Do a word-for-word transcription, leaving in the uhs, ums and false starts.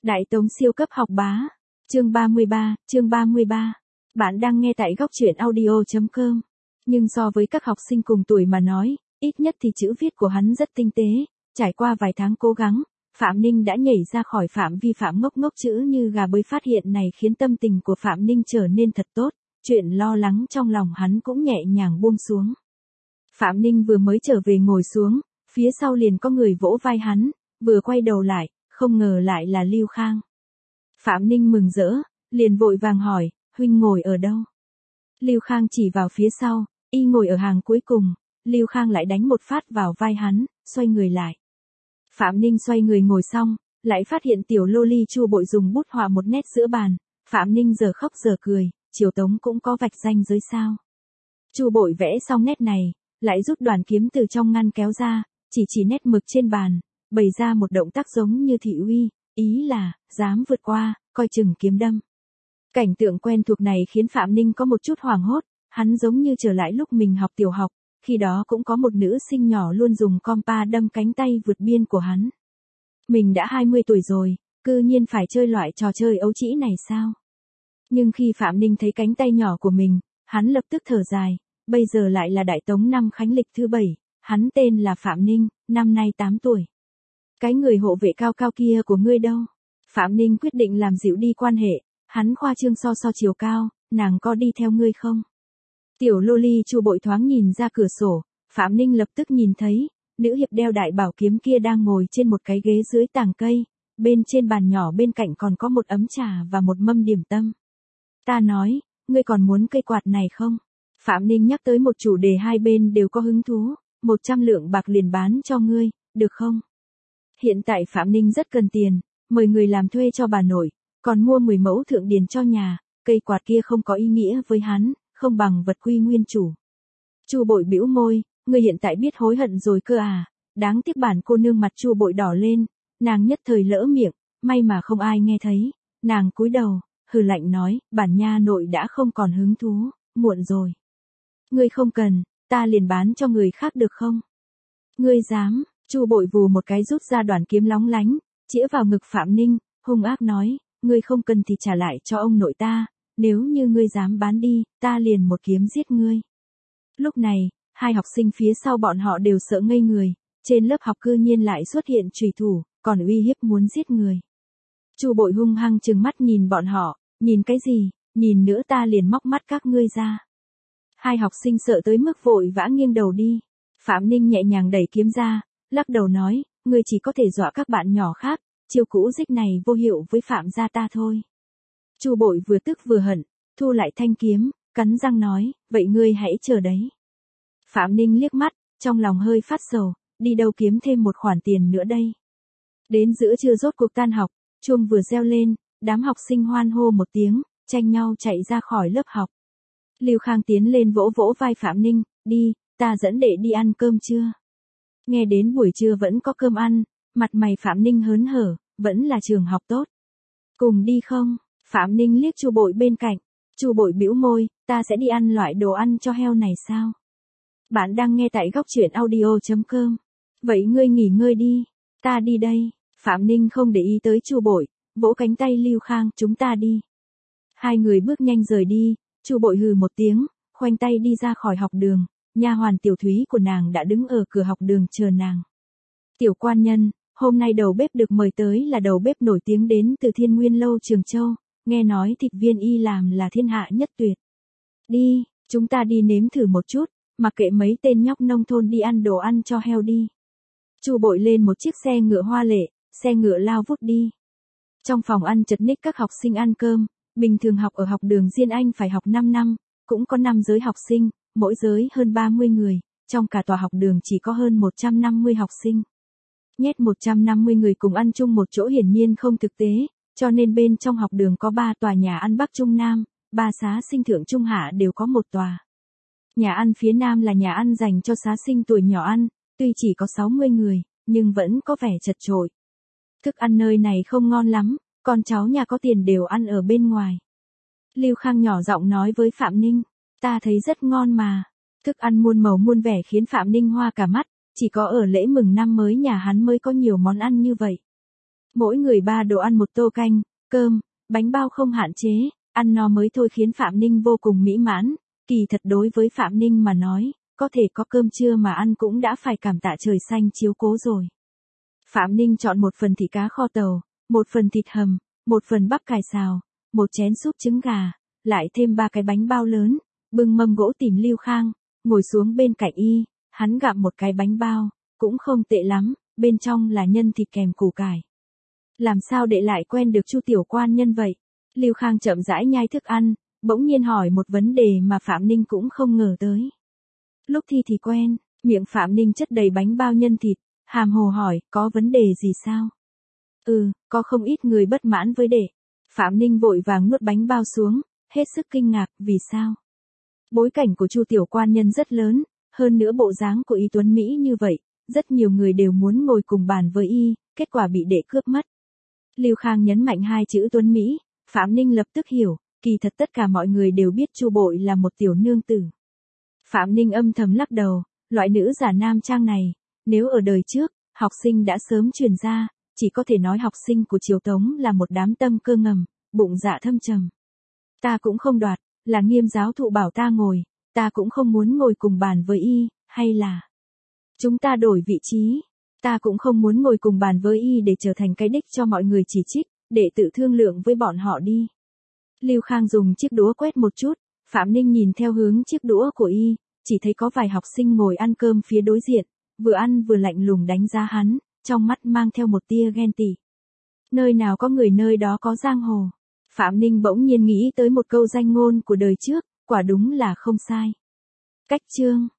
Đại Tống siêu cấp học bá. Chương ba mươi ba, chương ba mươi ba. Bạn đang nghe tại góc truyện audio chấm com. Nhưng so với các học sinh cùng tuổi mà nói, ít nhất thì chữ viết của hắn rất tinh tế. Trải qua vài tháng cố gắng, Phạm Ninh đã nhảy ra khỏi phạm vi phạm ngốc ngốc chữ như gà bới phát hiện này khiến tâm tình của Phạm Ninh trở nên thật tốt. Chuyện lo lắng trong lòng hắn cũng nhẹ nhàng buông xuống. Phạm Ninh vừa mới trở về ngồi xuống, phía sau liền có người vỗ vai hắn, vừa quay đầu lại, không ngờ lại là Lưu Khang. Phạm Ninh mừng rỡ, liền vội vàng hỏi, huynh ngồi ở đâu? Lưu Khang chỉ vào phía sau, y ngồi ở hàng cuối cùng. Lưu Khang lại đánh một phát vào vai hắn, xoay người lại. Phạm Ninh xoay người ngồi xong, lại phát hiện tiểu lô ly Chu Bội dùng bút họa một nét giữa bàn. Phạm Ninh giờ khóc giờ cười, Triều Tống cũng có vạch ranh giới sao? Chu Bội vẽ xong nét này, lại rút đoàn kiếm từ trong ngăn kéo ra, chỉ chỉ nét mực trên bàn, bày ra một động tác giống như thị uy, ý là, dám vượt qua, coi chừng kiếm đâm. Cảnh tượng quen thuộc này khiến Phạm Ninh có một chút hoảng hốt, hắn giống như trở lại lúc mình học tiểu học, khi đó cũng có một nữ sinh nhỏ luôn dùng compa đâm cánh tay vượt biên của hắn. Mình đã hai mươi tuổi rồi, cư nhiên phải chơi loại trò chơi ấu trĩ này sao? Nhưng khi Phạm Ninh thấy cánh tay nhỏ của mình, hắn lập tức thở dài, bây giờ lại là Đại Tống năm Khánh lịch thứ bảy, hắn tên là Phạm Ninh, năm nay tám tuổi. Cái người hộ vệ cao cao kia của ngươi đâu? Phạm Ninh quyết định làm dịu đi quan hệ, hắn khoa trương so so chiều cao, nàng có đi theo ngươi không? Tiểu lô ly Chu Bội thoáng nhìn ra cửa sổ, Phạm Ninh lập tức nhìn thấy, nữ hiệp đeo đại bảo kiếm kia đang ngồi trên một cái ghế dưới tàng cây, bên trên bàn nhỏ bên cạnh còn có một ấm trà và một mâm điểm tâm. Ta nói, ngươi còn muốn cây quạt này không? Phạm Ninh nhắc tới một chủ đề hai bên đều có hứng thú, một trăm lượng bạc liền bán cho ngươi, được không? Hiện tại Phạm Ninh rất cần tiền, mời người làm thuê cho bà nội, còn mua mười mẫu thượng điền cho nhà, cây quạt kia không có ý nghĩa với hắn, không bằng vật quy nguyên chủ. Chu Bội bĩu môi, ngươi hiện tại biết hối hận rồi cơ à? Đáng tiếc bản cô nương mặt Chu Bội đỏ lên, nàng nhất thời lỡ miệng, may mà không ai nghe thấy, nàng cúi đầu, hừ lạnh nói, bản nha nội đã không còn hứng thú, muộn rồi. Ngươi không cần, ta liền bán cho người khác được không? Ngươi dám? Chu Bội vù một cái rút ra đoàn kiếm lóng lánh, chĩa vào ngực Phạm Ninh, hung ác nói, ngươi không cần thì trả lại cho ông nội ta, nếu như ngươi dám bán đi, ta liền một kiếm giết ngươi. Lúc này, hai học sinh phía sau bọn họ đều sợ ngây người, trên lớp học cư nhiên lại xuất hiện chùy thủ, còn uy hiếp muốn giết người. Chu Bội hung hăng trừng mắt nhìn bọn họ, nhìn cái gì, nhìn nữa ta liền móc mắt các ngươi ra. Hai học sinh sợ tới mức vội vã nghiêng đầu đi. Phạm Ninh nhẹ nhàng đẩy kiếm ra, lắc đầu nói, ngươi chỉ có thể dọa các bạn nhỏ khác, chiêu cũ dích này vô hiệu với Phạm gia ta thôi. Chu Bội vừa tức vừa hận, thu lại thanh kiếm, cắn răng nói, vậy ngươi hãy chờ đấy. Phạm Ninh liếc mắt, trong lòng hơi phát sầu, đi đâu kiếm thêm một khoản tiền nữa đây. Đến giữa trưa rốt cuộc tan học, chuông vừa reo lên, đám học sinh hoan hô một tiếng, tranh nhau chạy ra khỏi lớp học. Lưu Khang tiến lên vỗ vỗ vai Phạm Ninh, đi, ta dẫn đệ đi ăn cơm trưa. Nghe đến buổi trưa vẫn có cơm ăn, mặt mày Phạm Ninh hớn hở, vẫn là trường học tốt. Cùng đi không? Phạm Ninh liếc Chu Bội bên cạnh, Chu Bội bĩu môi, ta sẽ đi ăn loại đồ ăn cho heo này sao? Bạn đang nghe tại góc truyện audio chấm com. Vậy ngươi nghỉ ngơi đi, ta đi đây. Phạm Ninh không để ý tới Chu Bội, vỗ cánh tay Lưu Khang, chúng ta đi. Hai người bước nhanh rời đi, Chu Bội hừ một tiếng, khoanh tay đi ra khỏi học đường, nha hoàn Tiểu Thúy của nàng đã đứng ở cửa học đường chờ nàng. Tiểu quan nhân, hôm nay đầu bếp được mời tới là đầu bếp nổi tiếng đến từ Thiên Nguyên Lâu Trường Châu, nghe nói thịt viên y làm là thiên hạ nhất tuyệt. Đi, chúng ta đi nếm thử một chút, mặc kệ mấy tên nhóc nông thôn đi ăn đồ ăn cho heo đi. Chu Bội lên một chiếc xe ngựa hoa lệ, xe ngựa lao vút đi. Trong phòng ăn chật ních các học sinh ăn cơm, bình thường học ở học đường Diên Anh phải học năm năm, cũng có năm giới học sinh, mỗi giới hơn ba mươi người, trong cả tòa học đường chỉ có hơn một trăm năm mươi học sinh. Nhét một trăm năm mươi người cùng ăn chung một chỗ hiển nhiên không thực tế, cho nên bên trong học đường có ba tòa nhà ăn Bắc Trung Nam, ba xá sinh Thượng Trung Hạ đều có một tòa. Nhà ăn phía Nam là nhà ăn dành cho xá sinh tuổi nhỏ ăn, tuy chỉ có sáu mươi người, nhưng vẫn có vẻ chật chội. Thức ăn nơi này không ngon lắm, con cháu nhà có tiền đều ăn ở bên ngoài. Lưu Khang nhỏ giọng nói với Phạm Ninh, ta thấy rất ngon mà. Thức ăn muôn màu muôn vẻ khiến Phạm Ninh hoa cả mắt, chỉ có ở lễ mừng năm mới nhà hắn mới có nhiều món ăn như vậy. Mỗi người ba đồ ăn một tô canh, cơm, bánh bao không hạn chế, ăn no mới thôi khiến Phạm Ninh vô cùng mỹ mãn. Kỳ thật đối với Phạm Ninh mà nói, có thể có cơm trưa mà ăn cũng đã phải cảm tạ trời xanh chiếu cố rồi. Phạm Ninh chọn một phần thịt cá kho tàu, một phần thịt hầm, một phần bắp cải xào, một chén súp trứng gà, lại thêm ba cái bánh bao lớn, bưng mâm gỗ tìm Lưu Khang, ngồi xuống bên cạnh y, hắn gặm một cái bánh bao, cũng không tệ lắm, bên trong là nhân thịt kèm củ cải. Làm sao để lại quen được Chu tiểu quan nhân vậy? Lưu Khang chậm rãi nhai thức ăn, bỗng nhiên hỏi một vấn đề mà Phạm Ninh cũng không ngờ tới. Lúc thi thì quen, miệng Phạm Ninh chất đầy bánh bao nhân thịt, hàm hồ hỏi, có vấn đề gì sao? Ừ, có không ít người bất mãn với đệ. Phạm Ninh vội vàng nuốt bánh bao xuống, hết sức kinh ngạc, vì sao? Bối cảnh của Chu tiểu quan nhân rất lớn, hơn nữa bộ dáng của y tuấn Mỹ như vậy, rất nhiều người đều muốn ngồi cùng bàn với y, kết quả bị đệ cướp mất. Lưu Khang nhấn mạnh hai chữ tuấn Mỹ, Phạm Ninh lập tức hiểu, kỳ thật tất cả mọi người đều biết Chu Bội là một tiểu nương tử. Phạm Ninh âm thầm lắc đầu, loại nữ giả nam trang này, nếu ở đời trước, học sinh đã sớm truyền ra, chỉ có thể nói học sinh của Triều Tống là một đám tâm cơ ngầm, bụng dạ thâm trầm. Ta cũng không đoạt, là Nghiêm giáo thụ bảo ta ngồi, ta cũng không muốn ngồi cùng bàn với y, hay là chúng ta đổi vị trí, ta cũng không muốn ngồi cùng bàn với y để trở thành cái đích cho mọi người chỉ trích, để tự thương lượng với bọn họ đi. Lưu Khang dùng chiếc đũa quét một chút, Phạm Ninh nhìn theo hướng chiếc đũa của y, chỉ thấy có vài học sinh ngồi ăn cơm phía đối diện, vừa ăn vừa lạnh lùng đánh giá hắn, trong mắt mang theo một tia ghen tị. Nơi nào có người nơi đó có giang hồ. Phạm Ninh bỗng nhiên nghĩ tới một câu danh ngôn của đời trước, quả đúng là không sai. Cách chương